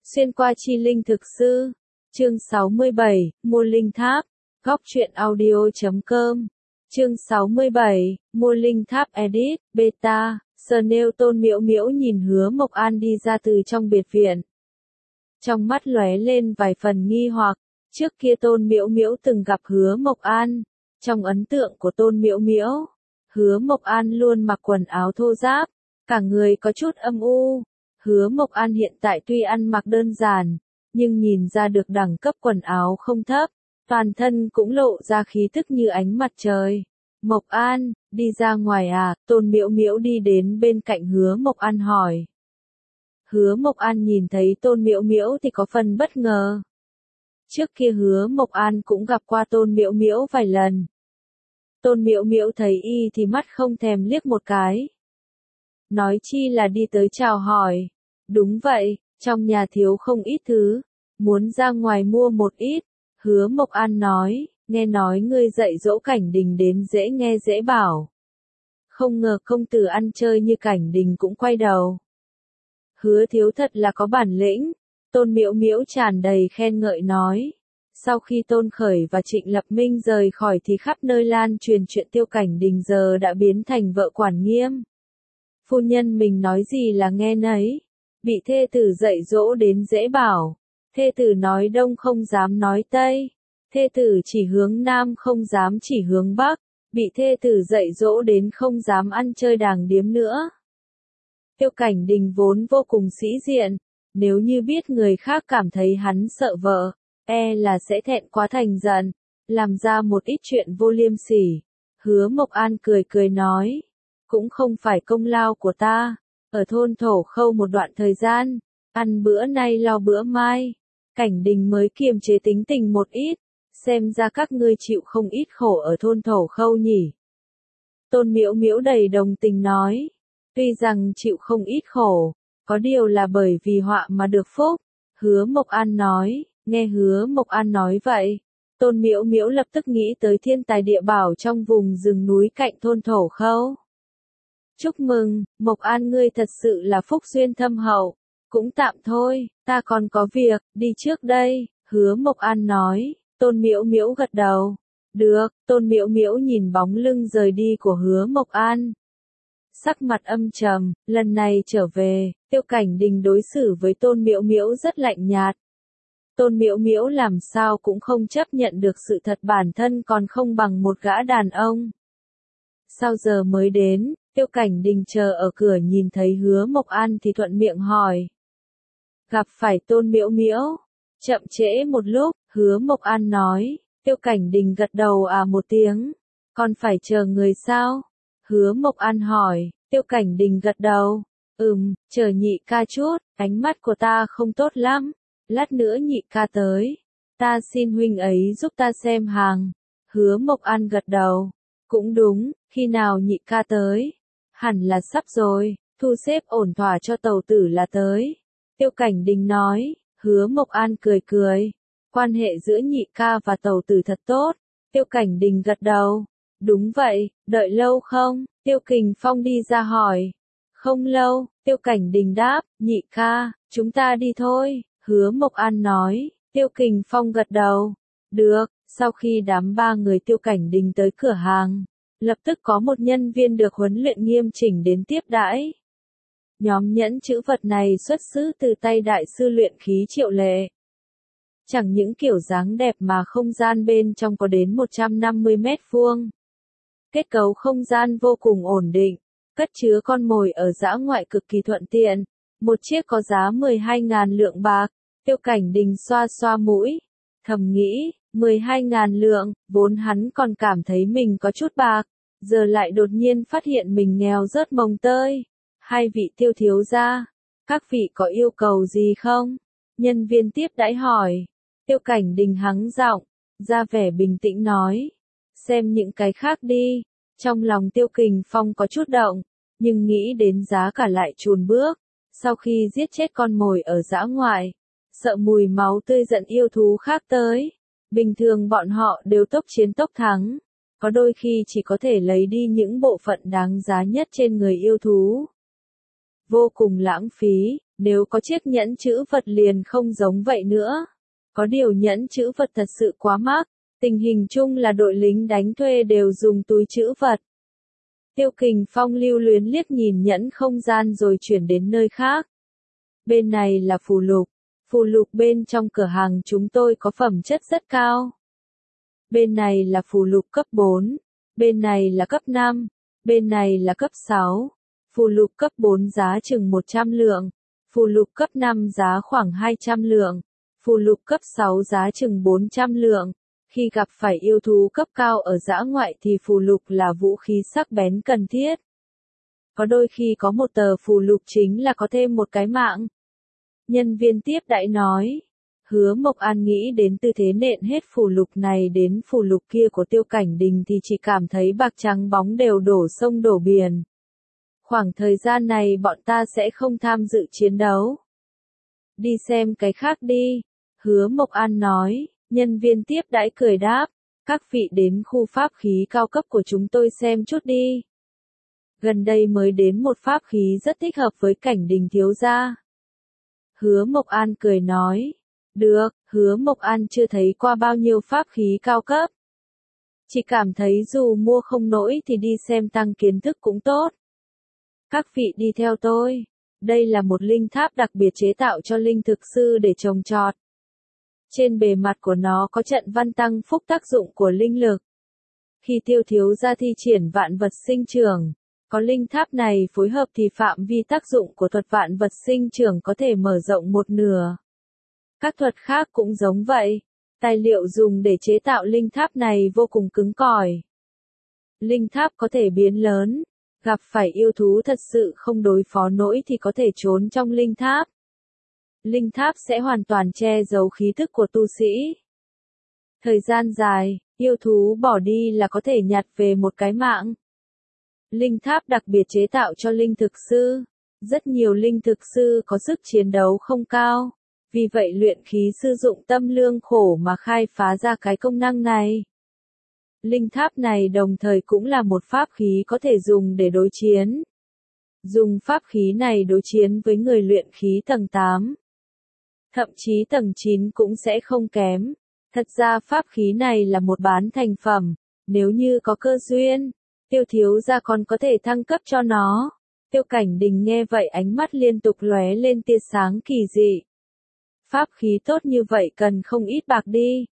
Xuyên qua chi linh thực sư. Chương 67, mua linh tháp. Góc truyện audio.com. Chương 67, mua linh tháp edit, beta. Snail Tôn Miễu Miễu nhìn Hứa Mộc An đi ra từ trong biệt viện. Trong mắt lóe lên vài phần nghi hoặc, trước kia Tôn Miễu Miễu từng gặp Hứa Mộc An. Trong ấn tượng của Tôn Miễu Miễu, Hứa Mộc An luôn mặc quần áo thô ráp, cả người có chút âm u. Hứa Mộc An hiện tại tuy ăn mặc đơn giản, nhưng nhìn ra được đẳng cấp quần áo không thấp, toàn thân cũng lộ ra khí thức như ánh mặt trời. Mộc An, đi ra ngoài à? Tôn Miễu Miễu đi đến bên cạnh Hứa Mộc An hỏi. Hứa Mộc An nhìn thấy Tôn Miễu Miễu thì có phần bất ngờ. Trước kia Hứa Mộc An cũng gặp qua Tôn Miễu Miễu vài lần. Tôn Miễu Miễu thấy y thì mắt không thèm liếc một cái. Nói chi là đi tới chào hỏi. Đúng vậy, trong nhà thiếu không ít thứ, muốn ra ngoài mua một ít. Hứa Mộc An nói, nghe nói ngươi dạy dỗ Cảnh Đình đến dễ nghe dễ bảo. Không ngờ công tử ăn chơi như Cảnh Đình cũng quay đầu. Hứa thiếu thật là có bản lĩnh. Tôn Miễu Miễu tràn đầy khen ngợi nói. Sau khi Tôn Khởi và Trịnh Lập Minh rời khỏi thì khắp nơi lan truyền chuyện Tiêu Cảnh Đình giờ đã biến thành vợ quản nghiêm. Phu nhân mình nói gì là nghe nấy. Bị thê tử dạy dỗ đến dễ bảo. Thê tử nói đông không dám nói tây. Thê tử chỉ hướng nam không dám chỉ hướng bắc. Bị thê tử dạy dỗ đến không dám ăn chơi đàng điếm nữa. Tiêu Cảnh Đình vốn vô cùng sĩ diện. Nếu như biết người khác cảm thấy hắn sợ vợ, là sẽ thẹn quá thành giận, làm ra một ít chuyện vô liêm sỉ. Hứa Mộc An cười cười nói. Cũng không phải công lao của ta. Ở thôn Thổ Khâu một đoạn thời gian, ăn bữa nay lo bữa mai, Cảnh Đình mới kiềm chế tính tình một ít, xem ra các ngươi chịu không ít khổ ở thôn Thổ Khâu nhỉ. Tôn Miễu Miễu đầy đồng tình nói, tuy rằng chịu không ít khổ, có điều là bởi vì họa mà được phúc. Hứa Mộc An nói, nghe Hứa Mộc An nói vậy, Tôn Miễu Miễu lập tức nghĩ tới thiên tài địa bảo trong vùng rừng núi cạnh thôn Thổ Khâu. Chúc mừng, Mộc An ngươi thật sự là phúc duyên thâm hậu. Cũng tạm thôi, ta còn có việc, đi trước đây. Hứa Mộc An nói. Tôn Miễu Miễu gật đầu. Được, Tôn Miễu Miễu nhìn bóng lưng rời đi của Hứa Mộc An. Sắc mặt âm trầm, lần này trở về, Tiêu Cảnh Đình đối xử với Tôn Miễu Miễu rất lạnh nhạt. Tôn Miễu Miễu làm sao cũng không chấp nhận được sự thật bản thân còn không bằng một gã đàn ông. Sao giờ mới đến? Tiêu Cảnh Đình chờ ở cửa nhìn thấy Hứa Mộc An thì thuận miệng hỏi. Gặp phải Tôn Miễu Miễu. Chậm trễ một lúc, Hứa Mộc An nói. Tiêu Cảnh Đình gật đầu một tiếng. Còn phải chờ người sao? Hứa Mộc An hỏi. Tiêu Cảnh Đình gật đầu. Chờ nhị ca chút, ánh mắt của ta không tốt lắm. Lát nữa nhị ca tới. Ta xin huynh ấy giúp ta xem hàng. Hứa Mộc An gật đầu. Cũng đúng, khi nào nhị ca tới? Hẳn là sắp rồi, thu xếp ổn thỏa cho tàu tử là tới. Tiêu Cảnh Đình nói. Hứa Mộc An cười cười. Quan hệ giữa nhị ca và tàu tử thật tốt. Tiêu Cảnh Đình gật đầu. Đúng vậy, đợi lâu không? Tiêu Kình Phong đi ra hỏi. Không lâu, Tiêu Cảnh Đình đáp. Nhị ca, chúng ta đi thôi. Hứa Mộc An nói. Tiêu Kình Phong gật đầu. Được, sau khi đám ba người Tiêu Cảnh Đình tới cửa hàng, lập tức có một nhân viên được huấn luyện nghiêm chỉnh đến tiếp đãi. Nhóm nhẫn chữ vật này xuất xứ từ tay đại sư luyện khí Triệu Lệ. Chẳng những kiểu dáng đẹp mà không gian bên trong có đến 150 mét vuông. Kết cấu không gian vô cùng ổn định, cất chứa con mồi ở dã ngoại cực kỳ thuận tiện. Một chiếc có giá 12.000 lượng bạc. Tiêu Cảnh Đình xoa xoa mũi, thầm nghĩ, 12.000 lượng, vốn hắn còn cảm thấy mình có chút bạc, giờ lại đột nhiên phát hiện mình nghèo rớt mồng tơi. Hai vị Tiêu thiếu gia, các vị có yêu cầu gì không? Nhân viên tiếp đãi hỏi. Tiêu Cảnh Đình hắng giọng, ra vẻ bình tĩnh nói. Xem những cái khác đi. Trong lòng Tiêu Kình Phong có chút động, nhưng nghĩ đến giá cả lại chùn bước. Sau khi giết chết con mồi ở dã ngoại, sợ mùi máu tươi giận yêu thú khác tới. Bình thường bọn họ đều tốc chiến tốc thắng, có đôi khi chỉ có thể lấy đi những bộ phận đáng giá nhất trên người yêu thú. vô cùng lãng phí, nếu có chiếc nhẫn chữ vật liền không giống vậy nữa. Có điều nhẫn chữ vật thật sự quá mắc, tình hình chung là đội lính đánh thuê đều dùng túi chữ vật. Tiêu Kình Phong lưu luyến liếc nhìn nhẫn không gian rồi chuyển đến nơi khác. Bên này là phù lục bên trong cửa hàng chúng tôi có phẩm chất rất cao. Bên này là phù lục cấp 4, bên này là cấp 5, bên này là cấp 6. Phù lục cấp 4 giá chừng 100 lượng, phù lục cấp 5 giá khoảng 200 lượng, phù lục cấp 6 giá chừng 400 lượng. Khi gặp phải yêu thú cấp cao ở dã ngoại thì phù lục là vũ khí sắc bén cần thiết. Có đôi khi có một tờ phù lục chính là có thêm một cái mạng. Nhân viên tiếp đãi nói. Hứa Mộc An nghĩ đến tư thế nện hết phù lục này đến phù lục kia của Tiêu Cảnh Đình thì chỉ cảm thấy bạc trắng bóng đều đổ sông đổ biển. Khoảng thời gian này bọn ta sẽ không tham dự chiến đấu. Đi xem cái khác đi. Hứa Mộc An nói. Nhân viên tiếp đãi cười đáp. Các vị đến khu pháp khí cao cấp của chúng tôi xem chút đi. Gần đây mới đến một pháp khí rất thích hợp với Cảnh Đình thiếu gia. Hứa Mộc An cười nói. Được, Hứa Mộc An chưa thấy qua bao nhiêu pháp khí cao cấp. Chỉ cảm thấy dù mua không nổi thì đi xem tăng kiến thức cũng tốt. Các vị đi theo tôi. Đây là một linh tháp đặc biệt chế tạo cho linh thực sư để trồng trọt. Trên bề mặt của nó có trận văn tăng phúc tác dụng của linh lực. Khi Tiêu thiếu gia thi triển vạn vật sinh trưởng, có linh tháp này phối hợp thì phạm vi tác dụng của thuật vạn vật sinh trưởng có thể mở rộng một nửa. Các thuật khác cũng giống vậy. Tài liệu dùng để chế tạo linh tháp này vô cùng cứng cỏi. Linh tháp có thể biến lớn. Gặp phải yêu thú thật sự không đối phó nổi thì có thể trốn trong linh tháp. Linh tháp sẽ hoàn toàn che giấu khí tức của tu sĩ. Thời gian dài, yêu thú bỏ đi là có thể nhặt về một cái mạng. Linh tháp đặc biệt chế tạo cho linh thực sư. Rất nhiều linh thực sư có sức chiến đấu không cao. Vì vậy luyện khí sư dụng tâm lương khổ mà khai phá ra cái công năng này. Linh tháp này đồng thời cũng là một pháp khí có thể dùng để đối chiến. Dùng pháp khí này đối chiến với người luyện khí tầng 8. Thậm chí tầng 9 cũng sẽ không kém. Thật ra pháp khí này là một bán thành phẩm. Nếu như có cơ duyên, Tiêu thiếu gia còn có thể thăng cấp cho nó. Tiêu Cảnh Đình nghe vậy ánh mắt liên tục lóe lên tia sáng kỳ dị. Pháp khí tốt như vậy cần không ít bạc đi.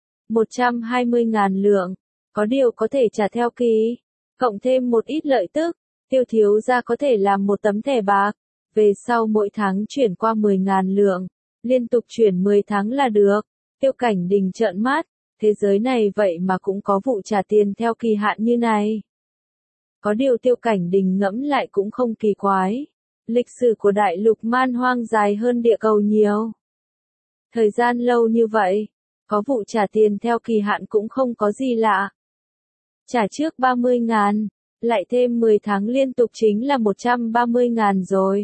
120.000 lượng. Có điều có thể trả theo kỳ. Cộng thêm một ít lợi tức. Tiêu thiếu gia có thể làm một tấm thẻ bạc. Về sau mỗi tháng chuyển qua 10.000 lượng. Liên tục chuyển 10 tháng là được. Tiêu Cảnh Đình trợn mắt. Thế giới này vậy mà cũng có vụ trả tiền theo kỳ hạn như này. Có điều Tiêu Cảnh Đình ngẫm lại cũng không kỳ quái. Lịch sử của đại lục man hoang dài hơn địa cầu nhiều. Thời gian lâu như vậy, có vụ trả tiền theo kỳ hạn cũng không có gì lạ. Trả trước 30.000, lại thêm 10 tháng liên tục chính là 130.000 rồi.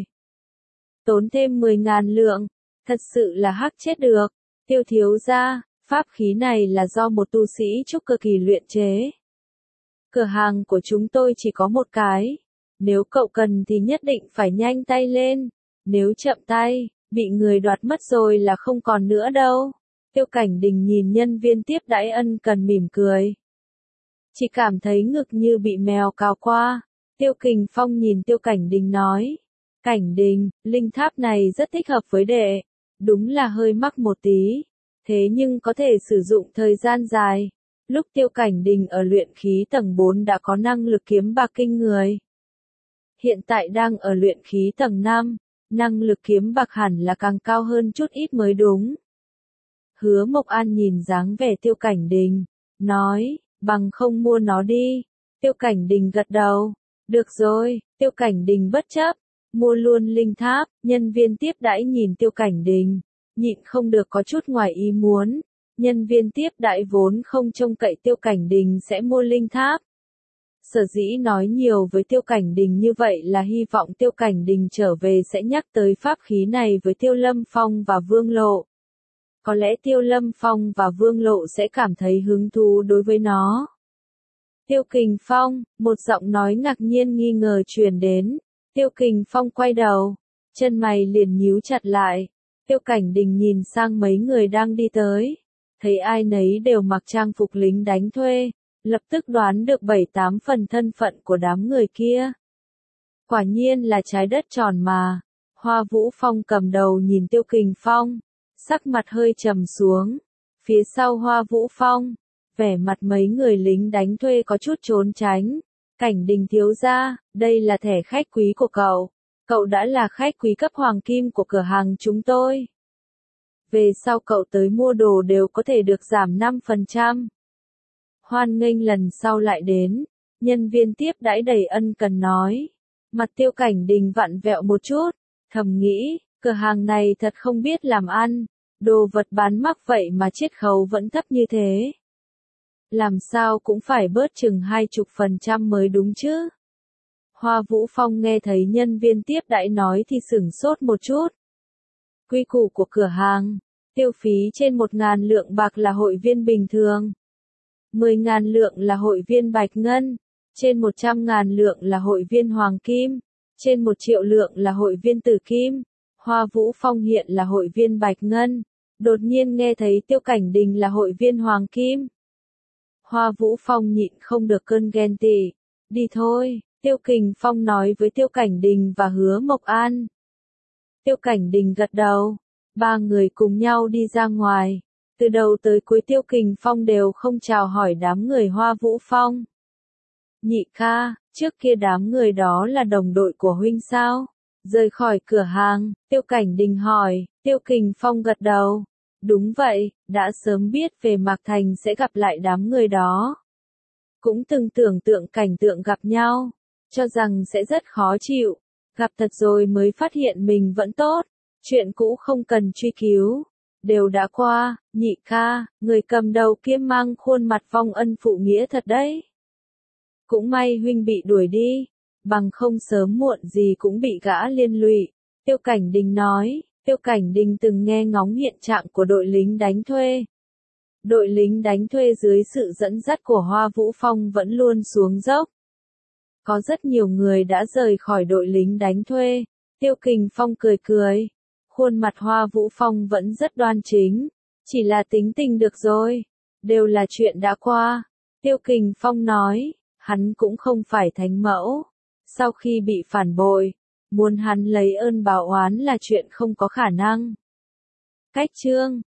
Tốn thêm 10.000 lượng, thật sự là hắc chết được. Tiêu thiếu gia, pháp khí này là do một tu sĩ trúc cơ kỳ luyện chế. Cửa hàng của chúng tôi chỉ có một cái. Nếu cậu cần thì nhất định phải nhanh tay lên. Nếu chậm tay, bị người đoạt mất rồi là không còn nữa đâu. Tiêu Cảnh Đình nhìn nhân viên tiếp đãi ân cần mỉm cười. Chỉ cảm thấy ngực như bị mèo cào qua. Tiêu Kình Phong nhìn Tiêu Cảnh Đình nói. Cảnh Đình, linh tháp này rất thích hợp với đệ. Đúng là hơi mắc một tí. Thế nhưng có thể sử dụng thời gian dài. Lúc Tiêu Cảnh Đình ở luyện khí tầng 4 đã có năng lực kiếm bạc kinh người. Hiện tại đang ở luyện khí tầng 5, năng lực kiếm bạc hẳn là càng cao hơn chút ít mới đúng. Hứa Mộc An nhìn dáng vẻ Tiêu Cảnh Đình, nói, bằng không mua nó đi. Tiêu Cảnh Đình gật đầu, được rồi, Tiêu Cảnh Đình bất chấp, mua luôn linh tháp. Nhân viên tiếp đãi nhìn Tiêu Cảnh Đình, nhịn không được có chút ngoài ý muốn. Nhân viên tiếp đãi vốn không trông cậy Tiêu Cảnh Đình sẽ mua linh tháp. Sở dĩ nói nhiều với Tiêu Cảnh Đình như vậy là hy vọng Tiêu Cảnh Đình trở về sẽ nhắc tới pháp khí này với Tiêu Lâm Phong và Vương Lộ. Có lẽ Tiêu Lâm Phong và Vương Lộ sẽ cảm thấy hứng thú đối với nó. Tiêu Kình Phong, một giọng nói ngạc nhiên nghi ngờ truyền đến. Tiêu Kình Phong quay đầu, Chân mày liền nhíu chặt lại. Tiêu Cảnh Đình nhìn sang mấy người đang đi tới. Thấy ai nấy đều mặc trang phục lính đánh thuê. Lập tức đoán được 7-8 phần thân phận của đám người kia. Quả nhiên là trái đất tròn mà. Hoa Vũ Phong cầm đầu nhìn Tiêu Kình Phong. Sắc mặt hơi trầm xuống. Phía sau Hoa Vũ Phong, vẻ mặt mấy người lính đánh thuê có chút trốn tránh. Cảnh Đình thiếu gia, đây là thẻ khách quý của cậu. Cậu đã là khách quý cấp hoàng kim của cửa hàng chúng tôi. Về sau cậu tới mua đồ đều có thể được giảm 5%. Hoan nghênh lần sau lại đến. Nhân viên tiếp đãi đầy ân cần nói. Mặt Tiêu Cảnh Đình vặn vẹo một chút. Thầm nghĩ, cửa hàng này thật không biết làm ăn. Đồ vật bán mắc vậy mà chiết khấu vẫn thấp như thế. Làm sao cũng phải bớt chừng 20% mới đúng chứ. Hoa Vũ Phong nghe thấy nhân viên tiếp đãi nói thì sửng sốt một chút. Quy củ của cửa hàng, tiêu phí trên 1.000 lượng bạc là hội viên bình thường. 10.000 lượng là hội viên bạch ngân. Trên 100.000 lượng là hội viên hoàng kim. Trên 1 triệu lượng là hội viên tử kim. Hoa Vũ Phong hiện là hội viên bạch ngân. Đột nhiên nghe thấy Tiêu Cảnh Đình là hội viên hoàng kim. Hoa Vũ Phong nhịn không được cơn ghen tị. Đi thôi, Tiêu Kình Phong nói với Tiêu Cảnh Đình và Hứa Mộc An. Tiêu Cảnh Đình gật đầu. 3 người cùng nhau đi ra ngoài. Từ đầu tới cuối Tiêu Kình Phong đều không chào hỏi đám người Hoa Vũ Phong. Nhị ca, trước kia đám người đó là đồng đội của huynh sao? Rời khỏi cửa hàng, Tiêu Cảnh Đình hỏi. Tiêu Kình Phong gật đầu. Đúng vậy, đã sớm biết về Mạc Thành sẽ gặp lại đám người đó. Cũng từng tưởng tượng cảnh tượng gặp nhau, cho rằng sẽ rất khó chịu. Gặp thật rồi mới phát hiện mình vẫn tốt. Chuyện cũ không cần truy cứu. Đều đã qua, nhị ca, người cầm đầu kia mang khuôn mặt vong ân phụ nghĩa thật đấy. Cũng may huynh bị đuổi đi, bằng không sớm muộn gì cũng bị gã liên lụy. Tiêu Cảnh Đình nói. Tiêu Cảnh Đình từng nghe ngóng hiện trạng của đội lính đánh thuê. Đội lính đánh thuê dưới sự dẫn dắt của Hoa Vũ Phong vẫn luôn xuống dốc. Có rất nhiều người đã rời khỏi đội lính đánh thuê. Tiêu Kình Phong cười cười. Khuôn mặt Hoa Vũ Phong vẫn rất đoan chính. Chỉ là tính tình được rồi. Đều là chuyện đã qua. Tiêu Kình Phong nói. Hắn cũng không phải thánh mẫu. Sau khi bị phản bội, muốn hắn lấy ơn báo oán là chuyện không có khả năng. Cách chương